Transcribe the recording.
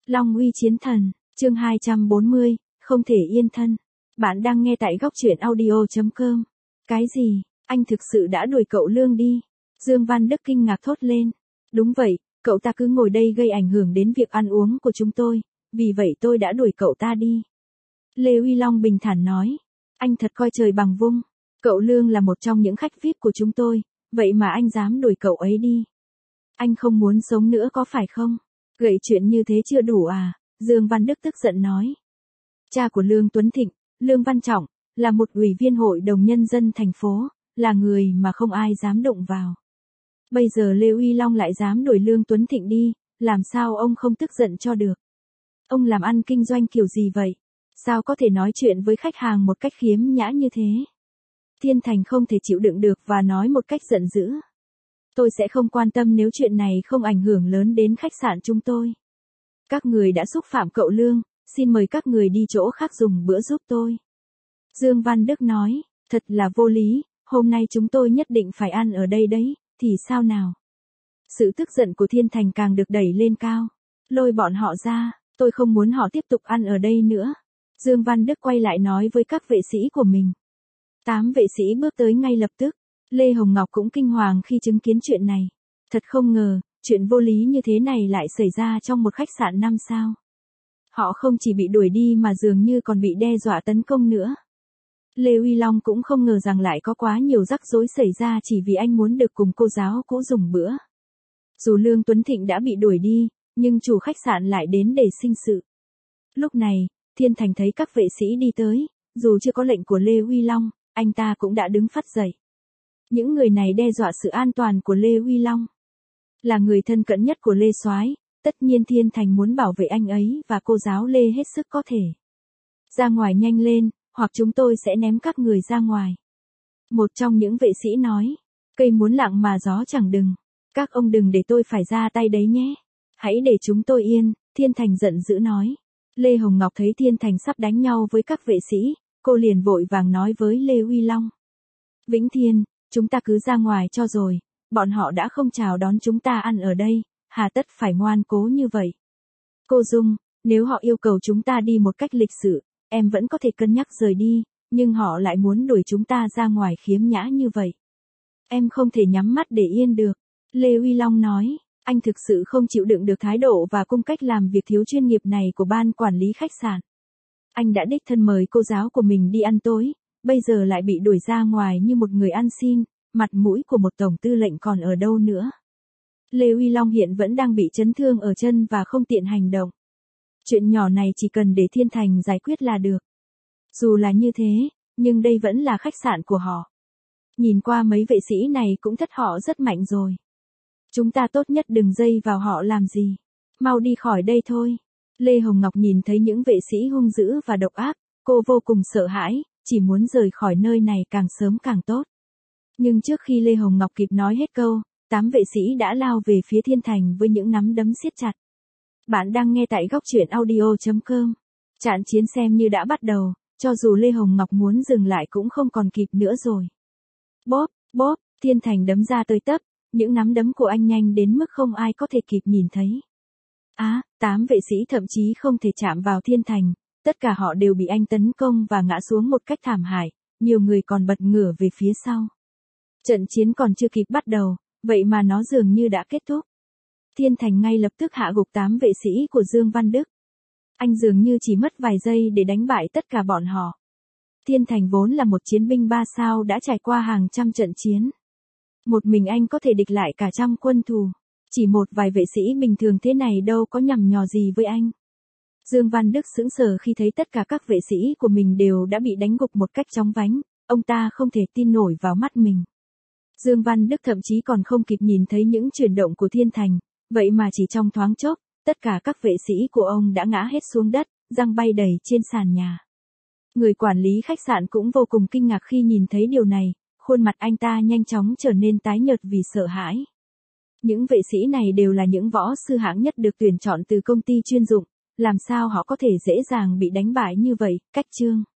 Long uy chiến thần, chương 240, không thể yên thân. Bạn đang nghe tại góc truyện audio.com. Cái gì, anh thực sự đã đuổi cậu Lương đi? Dương Văn Đức kinh ngạc thốt lên. Đúng vậy, cậu ta cứ ngồi đây gây ảnh hưởng đến việc ăn uống của chúng tôi, vì vậy tôi đã đuổi cậu ta đi. Lê Uy Long bình thản nói. Anh thật coi trời bằng vung. Cậu Lương là một trong những khách VIP của chúng tôi, vậy mà anh dám đuổi cậu ấy đi. Anh không muốn sống nữa có phải không? Gợi chuyện như thế chưa đủ à? Dương Văn Đức tức giận nói. Cha của Lương Tuấn Thịnh, Lương Văn Trọng, là một ủy viên hội đồng nhân dân thành phố, là người mà không ai dám động vào. Bây giờ Lê Uy Long lại dám đuổi Lương Tuấn Thịnh đi, làm sao ông không tức giận cho được? Ông làm ăn kinh doanh kiểu gì vậy? Sao có thể nói chuyện với khách hàng một cách khiếm nhã như thế? Thiên Thành không thể chịu đựng được và nói một cách giận dữ. Tôi sẽ không quan tâm nếu chuyện này không ảnh hưởng lớn đến khách sạn chúng tôi. Các người đã xúc phạm cậu Lương, xin mời các người đi chỗ khác dùng bữa giúp tôi. Dương Văn Đức nói, thật là vô lý, hôm nay chúng tôi nhất định phải ăn ở đây đấy, thì sao nào? Sự tức giận của Thiên Thành càng được đẩy lên cao. Lôi bọn họ ra, tôi không muốn họ tiếp tục ăn ở đây nữa. Dương Văn Đức quay lại nói với các vệ sĩ của mình. 8 vệ sĩ bước tới ngay lập tức. Lê Hồng Ngọc cũng kinh hoàng khi chứng kiến chuyện này. Thật không ngờ, chuyện vô lý như thế này lại xảy ra trong một khách sạn 5 sao. Họ không chỉ bị đuổi đi mà dường như còn bị đe dọa tấn công nữa. Lê Uy Long cũng không ngờ rằng lại có quá nhiều rắc rối xảy ra chỉ vì anh muốn được cùng cô giáo cũ dùng bữa. Dù Lương Tuấn Thịnh đã bị đuổi đi, nhưng chủ khách sạn lại đến để sinh sự. Lúc này, Thiên Thành thấy các vệ sĩ đi tới, dù chưa có lệnh của Lê Uy Long, anh ta cũng đã đứng phắt dậy. Những người này đe dọa sự an toàn của Lê Uy Long. Là người thân cận nhất của Lê Soái, tất nhiên Thiên Thành muốn bảo vệ anh ấy và cô giáo Lê hết sức có thể. Ra ngoài nhanh lên, hoặc chúng tôi sẽ ném các người ra ngoài. Một trong những vệ sĩ nói, cây muốn lặng mà gió chẳng đừng. Các ông đừng để tôi phải ra tay đấy nhé. Hãy để chúng tôi yên, Thiên Thành giận dữ nói. Lê Hồng Ngọc thấy Thiên Thành sắp đánh nhau với các vệ sĩ, cô liền vội vàng nói với Lê Uy Long. Vĩnh Thiên, chúng ta cứ ra ngoài cho rồi, bọn họ đã không chào đón chúng ta ăn ở đây, hà tất phải ngoan cố như vậy. Cô Dung, nếu họ yêu cầu chúng ta đi một cách lịch sự, em vẫn có thể cân nhắc rời đi, nhưng họ lại muốn đuổi chúng ta ra ngoài khiếm nhã như vậy. Em không thể nhắm mắt để yên được. Lê Uy Long nói, anh thực sự không chịu đựng được thái độ và cung cách làm việc thiếu chuyên nghiệp này của ban quản lý khách sạn. Anh đã đích thân mời cô giáo của mình đi ăn tối, bây giờ lại bị đuổi ra ngoài như một người ăn xin, mặt mũi của một tổng tư lệnh còn ở đâu nữa. Lê Uy Long hiện vẫn đang bị chấn thương ở chân và không tiện hành động. Chuyện nhỏ này chỉ cần để Thiên Thành giải quyết là được. Dù là như thế, nhưng đây vẫn là khách sạn của họ. Nhìn qua mấy vệ sĩ này cũng thất họ rất mạnh rồi. Chúng ta tốt nhất đừng dây vào họ làm gì. Mau đi khỏi đây thôi. Lê Hồng Ngọc nhìn thấy những vệ sĩ hung dữ và độc ác, cô vô cùng sợ hãi, chỉ muốn rời khỏi nơi này càng sớm càng tốt. Nhưng trước khi Lê Hồng Ngọc kịp nói hết câu, 8 vệ sĩ đã lao về phía Thiên Thành với những nắm đấm siết chặt. Bạn đang nghe tại góc truyện audio.com. Trận chiến xem như đã bắt đầu, cho dù Lê Hồng Ngọc muốn dừng lại cũng không còn kịp nữa rồi. Bóp, bóp, Thiên Thành đấm ra tới tấp, những nắm đấm của anh nhanh đến mức không ai có thể kịp nhìn thấy. 8 vệ sĩ thậm chí không thể chạm vào Thiên Thành, tất cả họ đều bị anh tấn công và ngã xuống một cách thảm hại, nhiều người còn bật ngửa về phía sau. Trận chiến còn chưa kịp bắt đầu, vậy mà nó dường như đã kết thúc. Thiên Thành ngay lập tức hạ gục 8 vệ sĩ của Dương Văn Đức. Anh dường như chỉ mất vài giây để đánh bại tất cả bọn họ. Thiên Thành vốn là một chiến binh 3 sao đã trải qua hàng trăm trận chiến. Một mình anh có thể địch lại cả trăm quân thù. Chỉ một vài vệ sĩ bình thường thế này đâu có nhằm nhò gì với anh. Dương Văn Đức sững sờ khi thấy tất cả các vệ sĩ của mình đều đã bị đánh gục một cách chóng vánh, ông ta không thể tin nổi vào mắt mình. Dương Văn Đức thậm chí còn không kịp nhìn thấy những chuyển động của Thiên Thành, vậy mà chỉ trong thoáng chốc, tất cả các vệ sĩ của ông đã ngã hết xuống đất, răng bay đầy trên sàn nhà. Người quản lý khách sạn cũng vô cùng kinh ngạc khi nhìn thấy điều này, khuôn mặt anh ta nhanh chóng trở nên tái nhợt vì sợ hãi. Những vệ sĩ này đều là những võ sư hạng nhất được tuyển chọn từ công ty chuyên dụng, làm sao họ có thể dễ dàng bị đánh bại như vậy? Cách chương